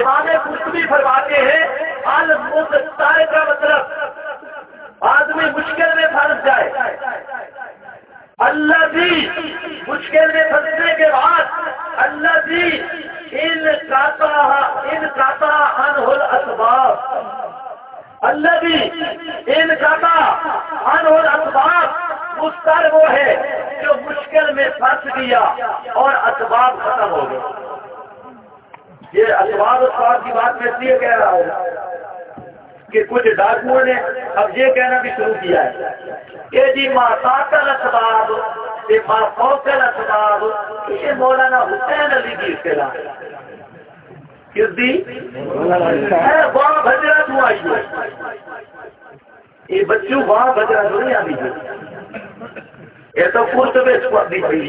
امام قرطبی فرماتے ہیں المختار کا مطلب آدمی مشکل میں پھنس جائے، اللہ بھی مشکل میں پھنسنے کے بعد اللہ بھی ان قطع عنہ الاسباب، اللہ بھی ان قطع عنہ الاسباب، مستر وہ ہے جو مشکل میں پھنس گیا اور اسباب ختم ہو گئے۔ یہ اسباب کی بات میں اس لیے کہہ رہا ہوں کہ کچھ ڈاکوؤں نے اب یہ کہنا بھی شروع کیا ہے کہ جی ماتاکل اسباب یہ مافوکل اسباب، یہ مولانا حسین علی کی اصطلاح کس دی وہاں بجرا تو آئی ہے، یہ بچوں وہاں بجرا تو نہیں آئی ہے، یہ تو پورتبے دی ہوئی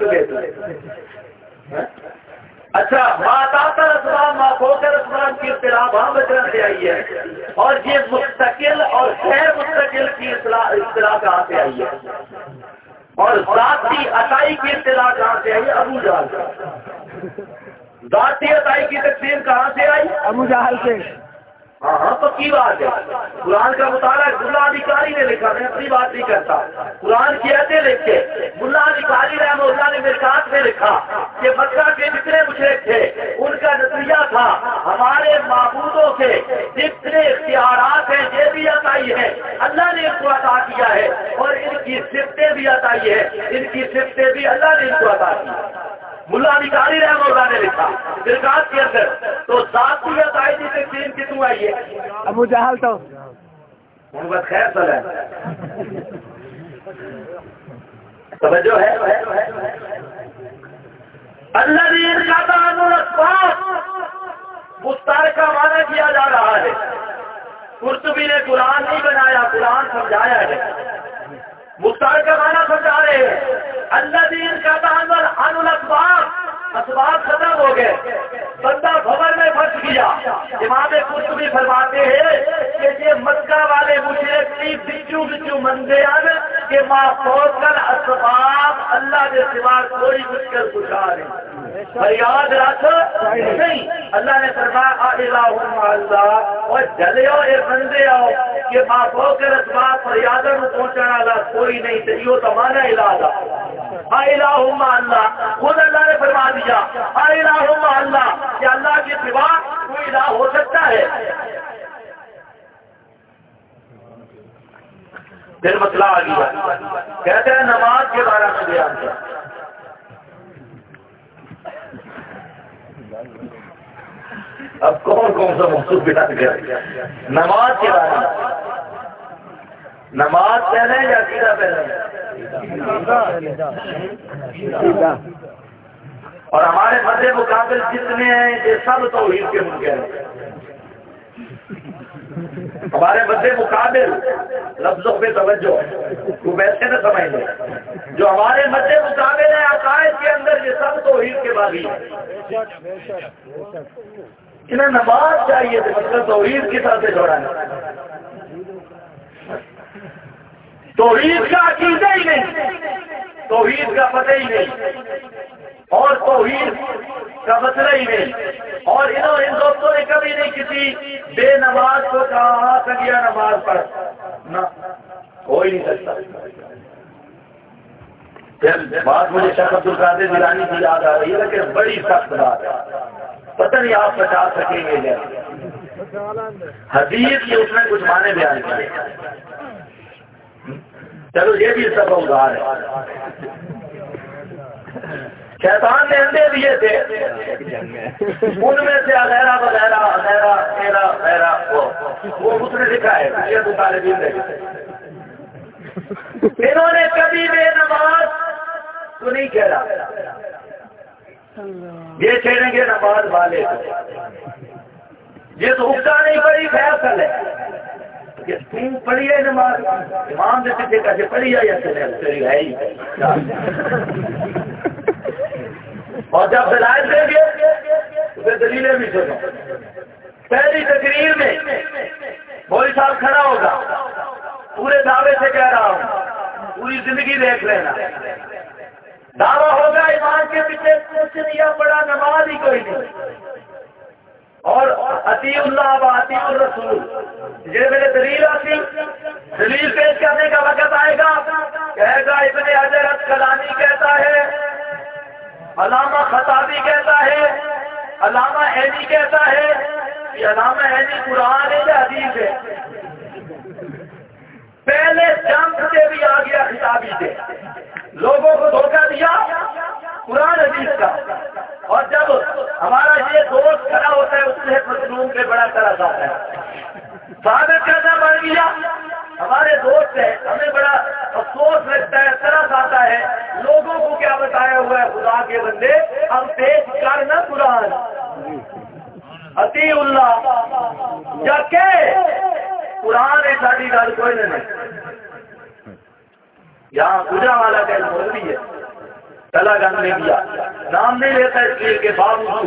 ہے۔ اچھا ماتاکل اسباب مافوکل اسباب کی اصطلاح وہاں بجرا سے آئی ہے، اور یہ مستقل اور غیر مستقل کی اصطلاح کہاں سے آئی ہے، اور ذاتی عطائی کی اصطلاح کہاں سے آئی؟ ابو جہل سے۔ ذاتی عطائی کی تقسیم کہاں سے آئی؟ ابو جہل سے۔ ہاں ہاں پکی بات ہے، قرآن کا مطالعہ ملا علی قاری نے لکھا، میں اپنی بات نہیں کرتا، قرآن کی ایسے لکھے ملا علی قاری رحمہ اللہ نے مرکات میں لکھا کہ مکہ کے جتنے مشرک تھے ان کا نظریہ تھا ہمارے معبودوں کے جتنے اختیارات ہیں یہ بھی عطائی ہے، اللہ نے ان کو عطا کیا ہے، اور ان کی صفتیں بھی عطائی ہے، ان کی صفتیں بھی اللہ نے ان کو عطا کی۔ ملا علی قاری رحمہ اللہ نے لکھا مرکات کے اندر، تو ذاتی عطائی کی تقسیم کتوں آئی ہے؟ ابو جہل تو محمد خیر صلی ہے توجہ ہے۔ الذین قطعوا الاسباب مستار کا معنی کیا جا رہا ہے، قرطبی نے قرآن نہیں بنایا، قرآن سمجھایا ہے، مستار کا معنی سمجھا رہے ہیں۔ الذین قطعوا الاسباب، اسباب ختم ہو گئے، بندہ بھور میں پھنس گیا۔ امام قرطبی فرماتے ہیں کہ یہ مکہ والے مشرک کی بچو بچو مندیان کہ مافوقل اسباب اللہ کے سوا کوئی مشکل کشا نہیں، فریاد رکھ نہیں۔ اللہ نے فرمایا الہم اللہ، اور جلے ہو اے بندے آؤ کہ مافوقل اسباب فریادوں کو پہنچانا والا کوئی نہیں چاہیے، تو مانا الہ الہم اللہ، خود اللہ نے فرما دیا الہم اللہ کہ اللہ کے سوا کوئی الہ ہو سکتا ہے؟ پھر مسئلہ آ گیا، کہتے ہیں نماز کے بارے میں بیان کیا۔ اب کون کون سا مخصوص بیان کیا نماز کے بارے میں؟ نماز پہلے یا عقیدہ پہلے؟ اور ہمارے مد مقابل جتنے ہیں یہ سب توحید کے منکر ہیں۔ ہمارے مد مقابل لفظوں پہ توجہ تو ویسے نہ سمجھ لیں، جو ہمارے مد مقابل ہے عقائد کے اندر یہ سب توحید کے باغی ہیں۔ انہیں نماز چاہیے تھے، مطلب توحید کی طرف سے جوڑانا، توحید کا عقیدہ ہی نہیں، توحید کا پتہ ہی نہیں، اور توحید کا مسئلہ ہی نہیں، اور ان دوستوں نے کبھی نہیں کسی بے نماز کو کہا گیا نماز پڑھ، نہ ہو ہی نہیں سکتا۔ پھر بات مجھے شیخ عبد القادر جیلانی کی یاد آ رہی ہے کہ بڑی سخت بات ہے، پتہ نہیں آپ بچا سکیں گے کیا۔ حدیث کی اس نے کچھ معنی بیان کیے، چلو یہ بھی سب ادھار ہے۔ شیطان نے اندے دیے تھے، ان میں سے اغیرہ وغیرہ اغیرہ ایرا غیرہ وہ اس نے لکھا ہے، یہ طالبین نے انہوں نے کبھی بے نماز تو نہیں کہا، یہ کہنے کے نماز والے یہ تو حکا نہیں پڑی فیصل ہے کہ تم پڑھی ہے نماز، امام نے پیچھے کیسے پڑھی ہے یا چلی ہے ہی، اور جب دلائل دیں گے تو پھر دلیلیں بھی سنو۔ پہلی تقریر میں مولوی صاحب کھڑا ہوگا، پورے دعوے سے کہہ رہا ہوں، پوری زندگی دیکھ لینا، دعویٰ ہوگا ایمان کے پیچھے کچھ نہیں پڑا، نماز ہی کوئی نہیں، اور اطیعوا اللہ و اطیعوا الرسول. یہ میرے دلیل آتی، دلیل پیش کرنے کا وقت آئے گا، کہے گا ابن حجر اسقلانی کہتا ہے، علامہ خطابی کہتا ہے، علامہ عینی کہتا ہے. یہ علامہ عینی قرآن ہے یا حدیث ہے؟ پہلے جنگ سے بھی آ گیا خطابی سے، لوگوں کو دھوکہ دیا قرآن حدیث کا. اور جب ہمارا یہ دوست کھڑا ہوتا ہے اس سے مظلوم پہ بڑا طرح آتا ہے، ثابت کرنا پڑ گیا ہمارے دوست ہے، ہمیں بڑا افسوس لگتا ہے، طرح آتا ہے. لوگوں کو کیا بتایا ہوا ہے خدا کے بندے، ہم پیش کرنا قرآن اطیعوا اللہ جا کے قرآن ہے ساری گل کوئی نہیں. یہاں پوجا والا کا مولوی ہے، تلا گنج میں گیا، نام نہیں لیتا اس لیے کہ بابو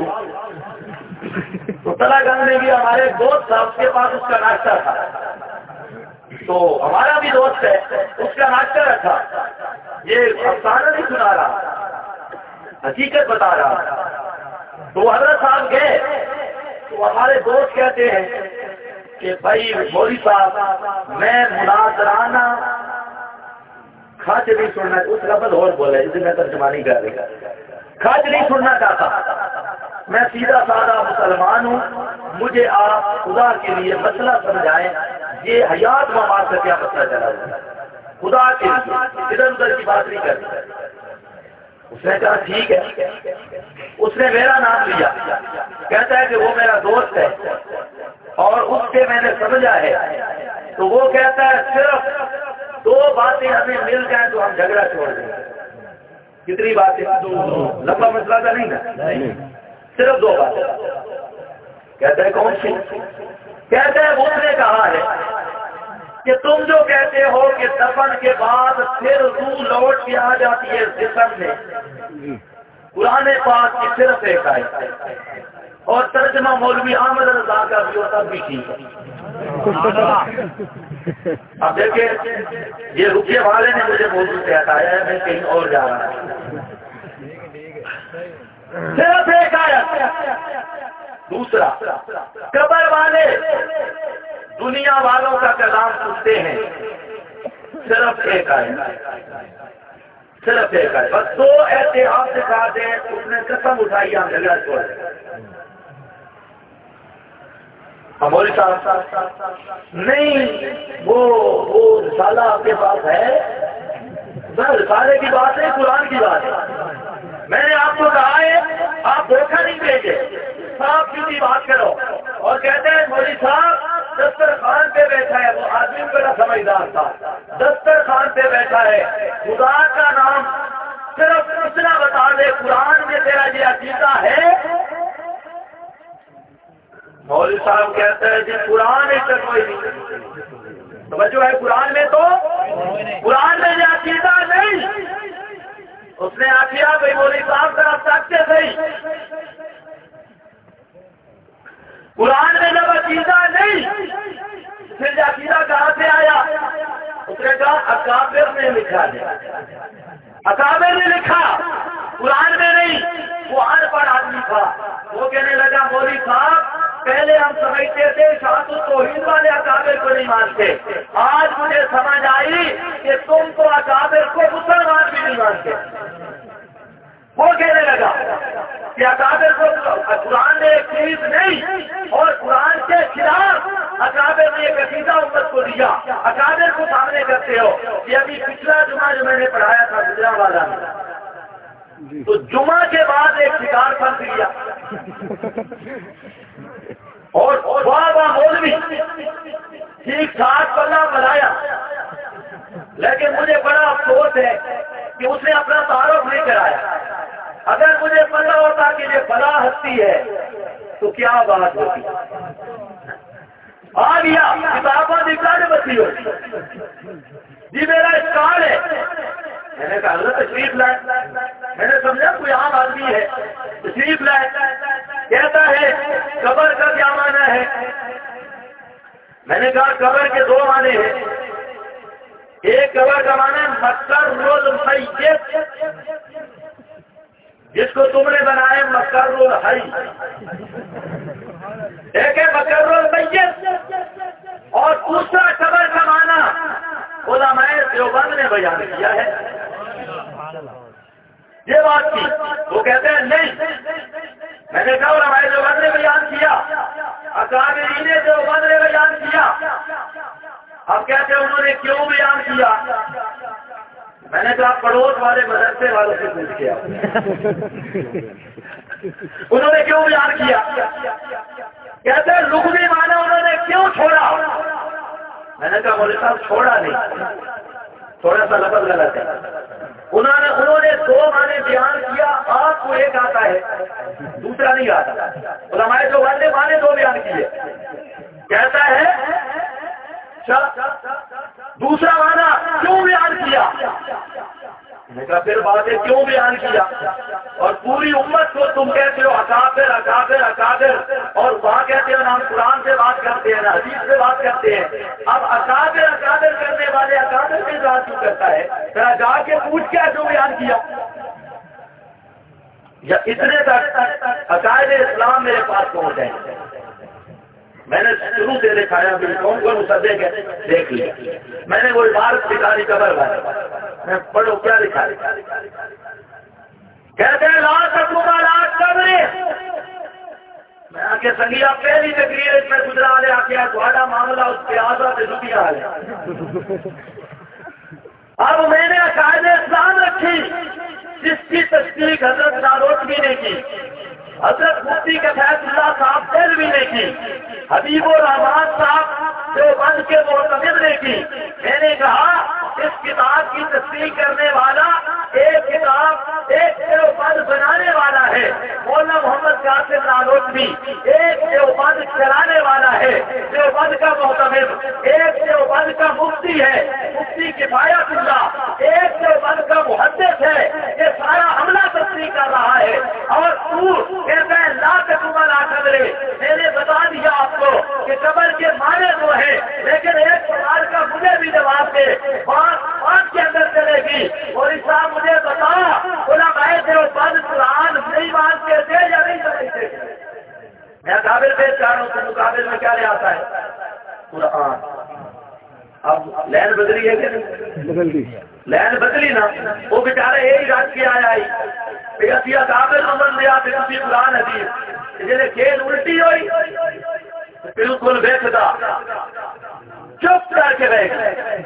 تو تلا گنج میں بھی ہمارے دوست صاحب کے پاس اس کا ناشتہ تھا، تو ہمارا بھی دوست ہے، اس کا ناشتہ رکھا. یہ افسانہ نہیں سنا رہا، حقیقت بتا رہا. تو حضرت صاحب گئے تو ہمارے دوست کہتے ہیں کہ بھائی مولوی صاحب میں مناظرانہ خاص نہیں سننا، اس لفظ اور بولے اسے میں ترجمہ نہیں کر رہا، خاص نہیں سننا چاہتا، میں سیدھا سادہ مسلمان ہوں، مجھے آپ خدا کے لیے مسئلہ سمجھائیں، یہ حیات ممات کا کیا مسئلہ چلا ہوا ہے، خدا کے لیے ادھر ادھر کی بات نہیں کرنی. اس نے کہا ٹھیک ہے. اس نے میرا نام لیا، کہتا ہے کہ وہ میرا دوست ہے اور اس سے میں نے سمجھا ہے. تو وہ کہتا ہے صرف 2 باتیں ہمیں مل جائیں تو ہم جھگڑا چھوڑ دیں. کتنی باتیں؟ لمبا مسئلہ تھا نہیں نا، صرف 2 باتیں. کہتا ہے کون سی؟ کہتا ہے اس نے کہا ہے کہ تم جو کہتے ہو کہ دفن کے بعد پھر روح لوٹ کے آ جاتی ہے جسم میں، قرآن پاک کی صرف ایک آیت ہے اور ترجمہ مولوی احمد رضا کا بھی ہوتا بھی ٹھیک ہے. اب دیکھیں یہ رکے والے نے مجھے موضوع سے ہٹایا ہے، میں کہیں اور جا رہا ہوں. صرف ایک آیت. دوسرا، قبر والے دنیا والوں کا کلام سنتے ہیں، صرف ایک آیت، صرف ایک آیت. بس 2 احتیاط دکھا دیں، اس نے قسم اٹھائی ہم جھگڑا چھوڑ دیں. مولوی صاحب نہیں وہ رسالہ آپ کے پاس ہے، رسالے کی بات ہے، قرآن کی بات ہے. میں نے آپ کو کہا ہے آپ دھوکہ نہیں بھیجے، صاحب سیدھی بات کرو. اور کہتے ہیں مولوی صاحب دسترخوان پہ بیٹھا ہے، وہ آدمی بڑا سمجھدار تھا، دسترخوان پہ بیٹھا ہے، خدا کا نام صرف اتنا بتا دے قرآن میں تیرا یہ عقیدہ ہے. مولوی صاحب کہتے ہیں جی قرآن ہے تو کوئی نہیں، توجہ ہے قرآن میں، تو قرآن میں یہ عقیدہ نہیں. اس نے آخیا بھائی مولوی صاحب ذرا سکتے صحیح، قرآن میں جب عقیدہ نہیں پھر عقیدہ کہاں سے آیا؟ اس نے کہا اکابر نے لکھا ہے، اکابر نے لکھا، قرآن میں نہیں. وہ ان پڑھ آدمی تھا، وہ کہنے لگا مولوی صاحب پہلے ہم سمجھتے تھے شاہد توحید والے اکابر کو نہیں مانتے، آج مجھے سمجھ آئی کہ تم تو اکابر کو مسلمان بھی نہیں مانتے. وہ کہنے لگا کہ اکابر کو قرآن نے ایک چیز نہیں اور قرآن کے خلاف اکابر نے ایک عقیدہ امت کو دیا، اکابر کو سامنے کرتے ہو. یہ ابھی پچھلا جمعہ جو میں نے پڑھایا تھا گجرا والا میں، تو جمعہ کے بعد ایک شکار پھنس گیا اور واہ مولوی ٹھیک ٹھاک پلہ بنایا، لیکن مجھے بڑا افسوس ہے کہ اس نے اپنا تعارف نہیں کرایا. اگر مجھے پتا ہوتا کہ یہ فلاں ہستی ہے تو کیا بات ہوتی. آ گیا کتابوں نکلا جو بچی ہوتی جی میرا اسکال ہے. میں نے کہا حضرت تشریف لائے، میں نے سمجھا کوئی عام آدمی ہے، تشریف لائے. کہتا ہے قبر کا کیا معنی ہے؟ میں نے کہا قبر کے 2 معنی ہیں. ایک قبر کا معنی ہے مقر المیت، جس کو تم نے بنایا مقر الحی، ایک ہے بکر المیت اور دوسرا قبر کا معنی علماء دیوبند نے بیان کیا ہے. یہ بات کی وہ کہتے ہیں نہیں، میں نے کہا علماء دیوبند نے بیان کیا، اکابرین دیوبند نے بیان کیا. اب کہتے ہیں انہوں نے کیوں بیان کیا؟ میں نے کہا پڑوس والے مدرسے والوں سے پوچھ کیا انہوں نے کیوں بیان کیا. کہتے ہیں لغوی معنی انہوں نے کیوں چھوڑا؟ میں نے کہا مولوی صاحب چھوڑا نہیں، تھوڑا سا لفظ غلط ہے. انہوں نے دو معنی بیان کیا، آپ کو ایک آتا ہے دوسرا نہیں آتا. علماء جو والے معنی دو بیان کیے. کہتا ہے دوسرا معنی کیوں بیان کیا؟ میں نے کہا پھر بات ہے کیوں بیان کیا؟ اور پوری امت کو تم کہتے ہو اکابر اکابر اکابر، اور وہاں کہتے ہیں ہم قرآن سے بات کرتے ہیں، حدیث سے بات کرتے ہیں. اب اکابر اکابر کرنے والے اکابر سے بات کیوں کرتا ہے؟ ذرا جا کے پوچھ کیا کیوں بیان کیا؟ یا اتنے تک عقائد اسلام میرے پاس پہنچ جائیں. میں نے شروع سے دکھایا بھی کون کون مصدق ہے، دیکھ لیا. میں نے وہ عبارت دکھانی قبر والے میں پڑھو کیا لکھا. کہتے ہیں لا تقوم علی قبر. میں آ کے سنگیا پہلی تقریر اس میں گزرا لے آ کے تھوڑا معاملہ اس کے آزاد لٹیا ہے. اب میں نے عقائد اسلام رکھی جس کی تصدیق حضرت ناروتوی نے کی، حضرت مفتی کفایت اللہ صاحب دہلوی نے کی، حبیب الرحمان صاحب دیوبند کے معتمد نے کی. میں نے کہا اس کتاب کی تصدیق کرنے والا ایک کتاب ایک دیوبند بنانے والا ہے مولانا محمد قاسم نانوتوی، ایک دیوبند چلانے والا ہے دیوبند کا معتمد، ایک دیوبند کا مفتی ہے مفتی کفایت اللہ، ایک دیوبند کا محدث ہے. یہ سارا عملہ تصدیق کر رہا ہے. اور تو کہتا ہے لا تقوم علی قبر. میں نے بتا دیا آپ کو کہ قبر کے معنی دو ہے، لیکن ایک سوال کا مجھے بھی جواب دے. بات کے اندر چلے گی. اور صاحب مجھے بتا علماء دیوبند قرآن نہیں مانتے تھے یا نہیں سمجھتے تھے؟ میں قابل پیش کر رہا ہوں تو مقابل میں کیا لے آتا ہے؟ قرآن. اب لین بدلی ہے کہ نہیں؟ بدل دی لین بدلی نا. وہ بیچارے یہی رات کی آیا قابل نمبر لیا پھر قرآن حدیث جی کھیل الٹی ہوئی بالکل ویکھدا چپ کر کے رہ گئے.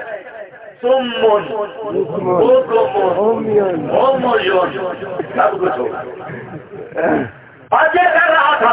سب کچھ ہوگا. آج یہ کر رہا تھا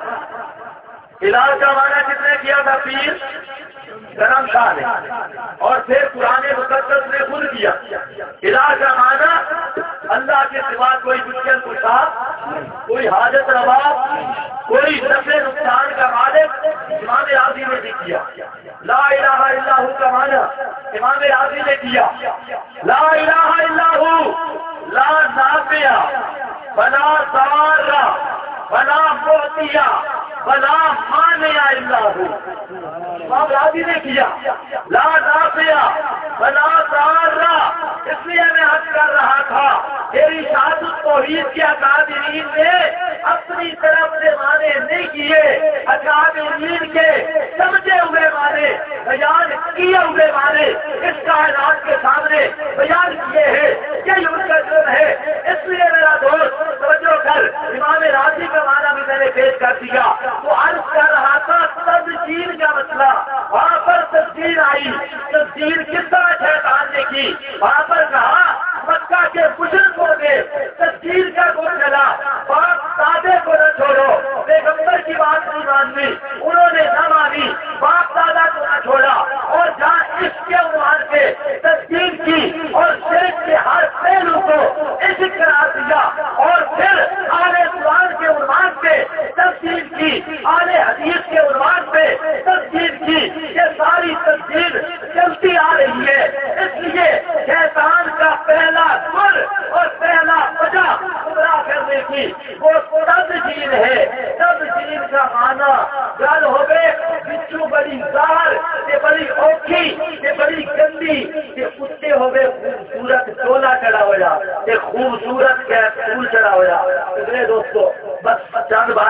علاج کا معنی کس نے کیا تھا؟ پیر کرم شاہ نے. اور پھر قرآن مقدس نے خود کیا. علاج کا معنی اللہ کے سوا کوئی مشکل کشا، کوئی حاجت روا، کوئی نفع نقصان کا مالک امام راضی نے بھی کیا. لا الہ الا ہو کا معنی امام راضی نے کیا. لا الہ الا ہو لا نافع ولا ضار ولا معطی ولا مانع الا ہو. امام راضی نے کیا. لا نافع ولا ضار. اس لیے میں حج کر رہا تھا میری شہادت توحید کے اکابرین نے اپنی طرف سے معنی نہیں کیے، اکابرین کے سمجھے ہوئے معنی بیان کیے ہوئے معنی اس کائنات کے سامنے بیان کیے ہیں. یہی ان کا جرم ہے. اس لیے میرا دوست توجہ کر، امام راضی کا معنی بھی میں نے پیش کر دیا. وہ عرض کر رہا تھا تبدیل کا مسئلہ. وہاں پر تبدیل آئی. تبدیل کس طرح شیطان نے کی؟ وہاں پر کہا مکہ کے بزرگوں نے تبدیل کا گول چلا، باپ دادے کو نہ چھوڑو. پیغمبر کی بات نہیں ماننی، انہوں نے نہ مانی. باپ دادا کو نہ چھوڑا اور جہاں اس کے عنوان سے تبدیل کی اور شرک کے ہر پہلو کو عشق قرار دیا. اور پھر آل قرآن کے عنوان سے تبدیل کی، آل حدیث کے عنوان سے تبدیل کی. یہ ساری تبدیل چلتی آ رہی ہے. اس لیے شیطان کا پہلا گر اور پہلا وجہ گمراہ کرنے کی وہ تبدیل ہے. تبدیل کا معنی گل ہوگئے بچو بڑی زار، یہ بڑی اوکھی، یہ بڑی گندی، یہ کتے ہوگئے خوبصورت ٹولا چڑھا ہوا، یہ خوبصورت پھول چڑھا ہوا. میرے دوستو بس چند باتیں میں نے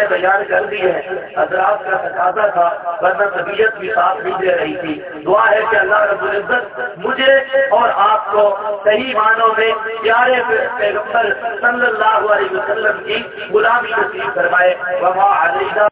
بیان کر دی ہے، حضرات کا تقاضا تھا ورنہ طبیعت بھی ساتھ نہیں دے رہی تھی۔ دعا ہے کہ اللہ رب العزت مجھے اور آپ کو صحیح معنوں میں پیارے پیغمبر صلی اللہ علیہ وسلم کی غلامی نصیب فرمائے۔ وما علینا